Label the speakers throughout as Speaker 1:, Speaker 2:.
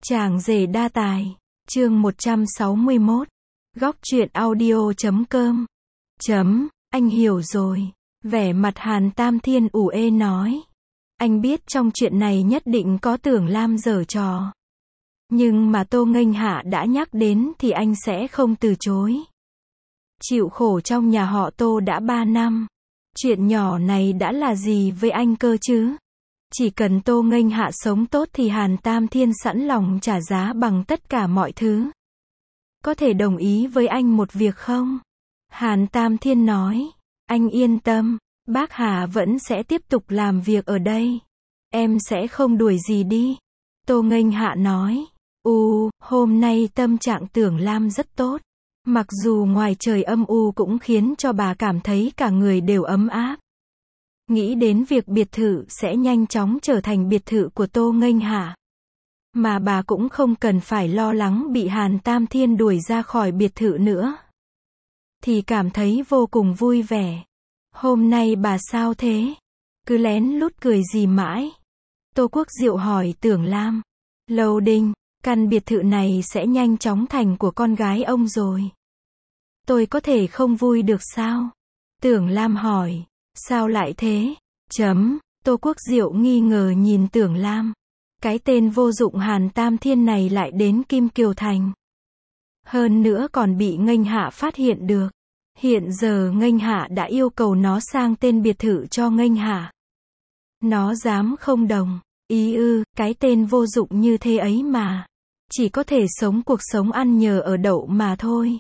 Speaker 1: Chàng rể đa tài. Chương 161. Góc truyện audio.com. Anh hiểu rồi. Vẻ mặt Hàn Tam Thiên ủ ê nói. Anh biết trong chuyện này nhất định có Tưởng Lam giở trò. Nhưng mà Tô Nghênh Hạ đã nhắc đến thì anh sẽ không từ chối. Chịu khổ trong nhà họ Tô đã 3 năm. Chuyện nhỏ này đã là gì với anh cơ chứ? Chỉ cần Tô Nghênh Hạ sống tốt thì Hàn Tam Thiên sẵn lòng trả giá bằng tất cả mọi thứ. Có thể đồng ý với anh một việc không? Hàn Tam Thiên nói. Anh yên tâm, bác Hà vẫn sẽ tiếp tục làm việc ở đây. Em sẽ không đuổi gì đi. Tô Nghênh Hạ nói. Hôm nay tâm trạng Tưởng Lam rất tốt. Mặc dù ngoài trời âm u cũng khiến cho bà cảm thấy cả người đều ấm áp. Nghĩ đến việc biệt thự sẽ nhanh chóng trở thành biệt thự của Tô Nghênh Hạ. Mà bà cũng không cần phải lo lắng bị Hàn Tam Thiên đuổi ra khỏi biệt thự nữa. Thì cảm thấy vô cùng vui vẻ. Hôm nay bà sao thế? Cứ lén lút cười gì mãi? Tô Quốc Diệu hỏi Tưởng Lam. Lâu Đinh, căn biệt thự này sẽ nhanh chóng thành của con gái ông rồi. Tôi có thể không vui được sao? Tưởng Lam hỏi. Sao lại thế? Tô Quốc Diệu nghi ngờ nhìn Tưởng Lam. Cái tên vô dụng Hàn Tam Thiên này lại đến Kim Kiều Thành. Hơn nữa còn bị Nghênh Hạ phát hiện được. Hiện giờ Nghênh Hạ đã yêu cầu nó sang tên biệt thự cho Nghênh Hạ. Nó dám không đồng ý ư? Cái tên vô dụng như thế ấy mà. Chỉ có thể sống cuộc sống ăn nhờ ở đậu mà thôi.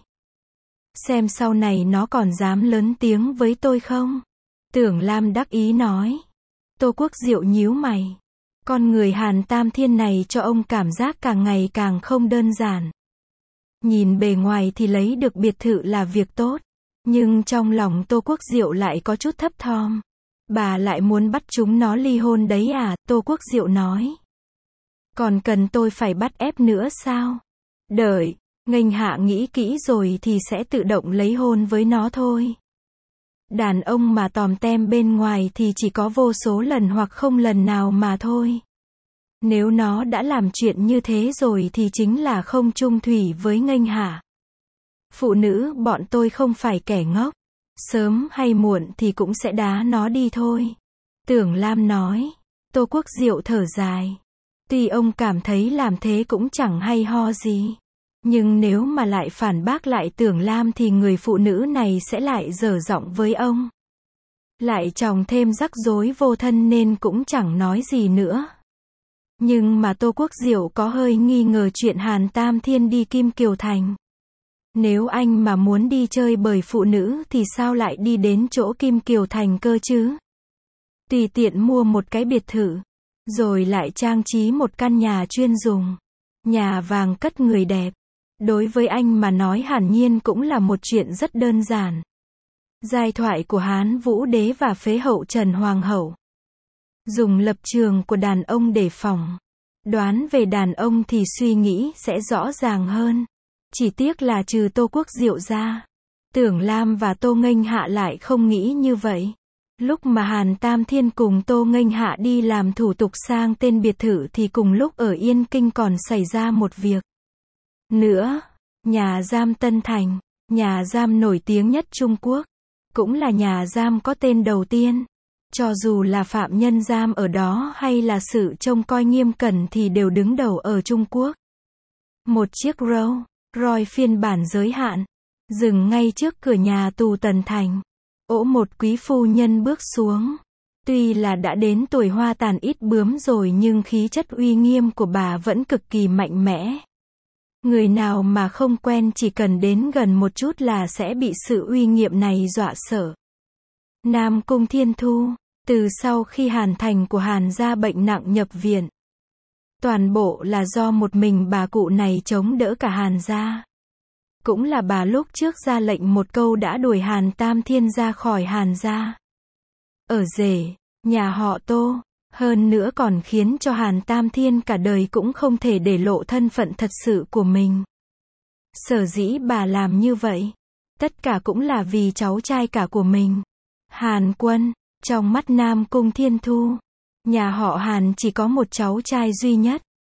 Speaker 1: Xem sau này nó còn dám lớn tiếng với tôi không? Tưởng Lam đắc ý nói. Tô Quốc Diệu nhíu mày. Con người Hàn Tam Thiên này cho ông cảm giác càng ngày càng không đơn giản. Nhìn bề ngoài thì lấy được biệt thự là việc tốt. Nhưng trong lòng Tô Quốc Diệu lại có chút thấp thỏm. Bà lại muốn bắt chúng nó ly hôn đấy à? Tô Quốc Diệu nói. Còn cần tôi phải bắt ép nữa sao? Đợi, Nghênh Hạ nghĩ kỹ rồi thì sẽ tự động lấy hôn với nó thôi. Đàn ông mà tòm tem bên ngoài thì chỉ có vô số lần hoặc không lần nào mà thôi. Nếu nó đã làm chuyện như thế rồi thì chính là không chung thủy với Nghênh Hạ. Phụ nữ bọn tôi không phải kẻ ngốc. Sớm hay muộn thì cũng sẽ đá nó đi thôi. Tưởng Lam nói. Tô Quốc Diệu thở dài. Tuy ông cảm thấy làm thế cũng chẳng hay ho gì. Nhưng nếu mà lại phản bác lại Tưởng Lam thì người phụ nữ này sẽ lại dở giọng với ông. Lại chồng thêm rắc rối vô thân nên cũng chẳng nói gì nữa. Nhưng mà Tô Quốc Diệu có hơi nghi ngờ chuyện Hàn Tam Thiên đi Kim Kiều Thành. Nếu anh mà muốn đi chơi bời phụ nữ thì sao lại đi đến chỗ Kim Kiều Thành cơ chứ? Tùy tiện mua một cái biệt thự. Rồi lại trang trí một căn nhà chuyên dùng. Nhà vàng cất người đẹp. Đối với anh mà nói hẳn nhiên cũng là một chuyện rất đơn giản. Giai thoại của Hán Vũ Đế và phế hậu Trần Hoàng hậu. Dùng lập trường của đàn ông để phỏng đoán về đàn ông thì suy nghĩ sẽ rõ ràng hơn. Chỉ tiếc là trừ Tô Quốc Diệu ra, Tưởng Lam và Tô Nghênh Hạ lại không nghĩ như vậy. Lúc mà Hàn Tam Thiên cùng Tô Nghênh Hạ đi làm thủ tục sang tên biệt thự thì cùng lúc ở Yên Kinh còn xảy ra một việc nữa. Nhà giam Tân Thành, nhà giam nổi tiếng nhất Trung Quốc, cũng là nhà giam có tên đầu tiên. Cho dù là phạm nhân giam ở đó hay là sự trông coi nghiêm cẩn thì đều đứng đầu ở Trung Quốc. Một chiếc Rolls Royce phiên bản giới hạn dừng ngay trước cửa nhà tù Tân Thành. Một quý phu nhân bước xuống. Tuy là đã đến tuổi hoa tàn ít bướm rồi nhưng khí chất uy nghiêm của bà vẫn cực kỳ mạnh mẽ. Người nào mà không quen chỉ cần đến gần một chút là sẽ bị sự uy nghiêm này dọa sợ. Nam Cung Thiên Thu. Từ sau khi Hàn Thành của Hàn gia bệnh nặng nhập viện, toàn bộ là do một mình bà cụ này chống đỡ cả Hàn gia. Cũng là bà lúc trước ra lệnh một câu đã đuổi Hàn Tam Thiên ra khỏi Hàn gia. Ở rể, nhà họ Tô, hơn nữa còn khiến cho Hàn Tam Thiên cả đời cũng không thể để lộ thân phận thật sự của mình. Sở dĩ bà làm như vậy, tất cả cũng là vì cháu trai cả của mình, Hàn Quân. Trong mắt Nam Cung Thiên Thu, nhà họ Hàn chỉ có một cháu trai duy nhất,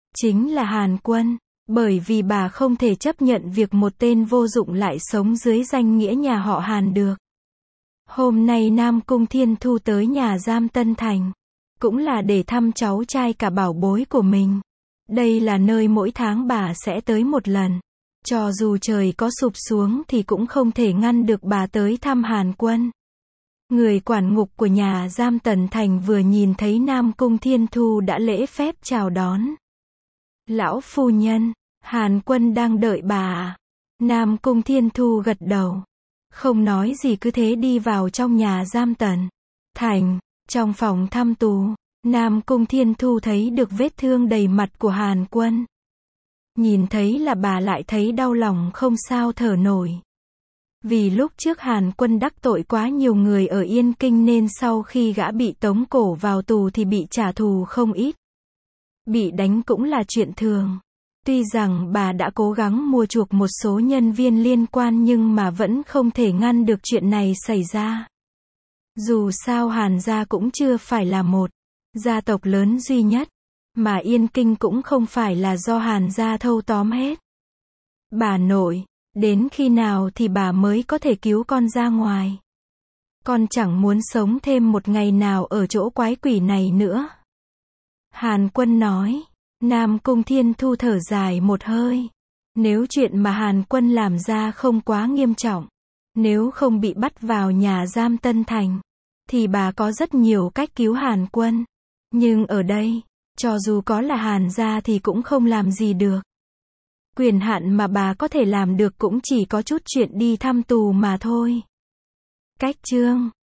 Speaker 1: chính là Hàn Quân. Bởi vì bà không thể chấp nhận việc một tên vô dụng lại sống dưới danh nghĩa nhà họ Hàn được. Hôm nay Nam Cung Thiên Thu tới nhà giam Tân Thành, cũng là để thăm cháu trai cả bảo bối của mình. Đây là nơi mỗi tháng bà sẽ tới một lần. Cho dù trời có sụp xuống thì cũng không thể ngăn được bà tới thăm Hàn Quân. Người quản ngục của nhà giam Tân Thành vừa nhìn thấy Nam Cung Thiên Thu đã lễ phép chào đón. Lão phu nhân, Hàn Quân đang đợi bà à? Nam Cung Thiên Thu gật đầu. Không nói gì cứ thế đi vào trong nhà giam Tân Thành. Trong phòng thăm tù, Nam Cung Thiên Thu thấy được vết thương đầy mặt của Hàn Quân. Nhìn thấy là bà lại thấy đau lòng không sao thở nổi. Vì lúc trước Hàn Quân đắc tội quá nhiều người ở Yên Kinh nên sau khi gã bị tống cổ vào tù thì bị trả thù không ít. Bị đánh cũng là chuyện thường. Tuy rằng bà đã cố gắng mua chuộc một số nhân viên liên quan nhưng mà vẫn không thể ngăn được chuyện này xảy ra. Dù sao Hàn gia cũng chưa phải là một gia tộc lớn duy nhất, mà Yên Kinh cũng không phải là do Hàn gia thâu tóm hết. Bà nội, đến khi nào thì bà mới có thể cứu con ra ngoài? Con chẳng muốn sống thêm một ngày nào ở chỗ quái quỷ này nữa. Hàn Quân nói. Nam Cung Thiên Thu thở dài một hơi. Nếu chuyện mà Hàn Quân làm ra không quá nghiêm trọng, nếu không bị bắt vào nhà giam Tân Thành, thì bà có rất nhiều cách cứu Hàn Quân. Nhưng ở đây, cho dù có là Hàn gia thì cũng không làm gì được. Quyền hạn mà bà có thể làm được cũng chỉ có chút chuyện đi thăm tù mà thôi. Cách chương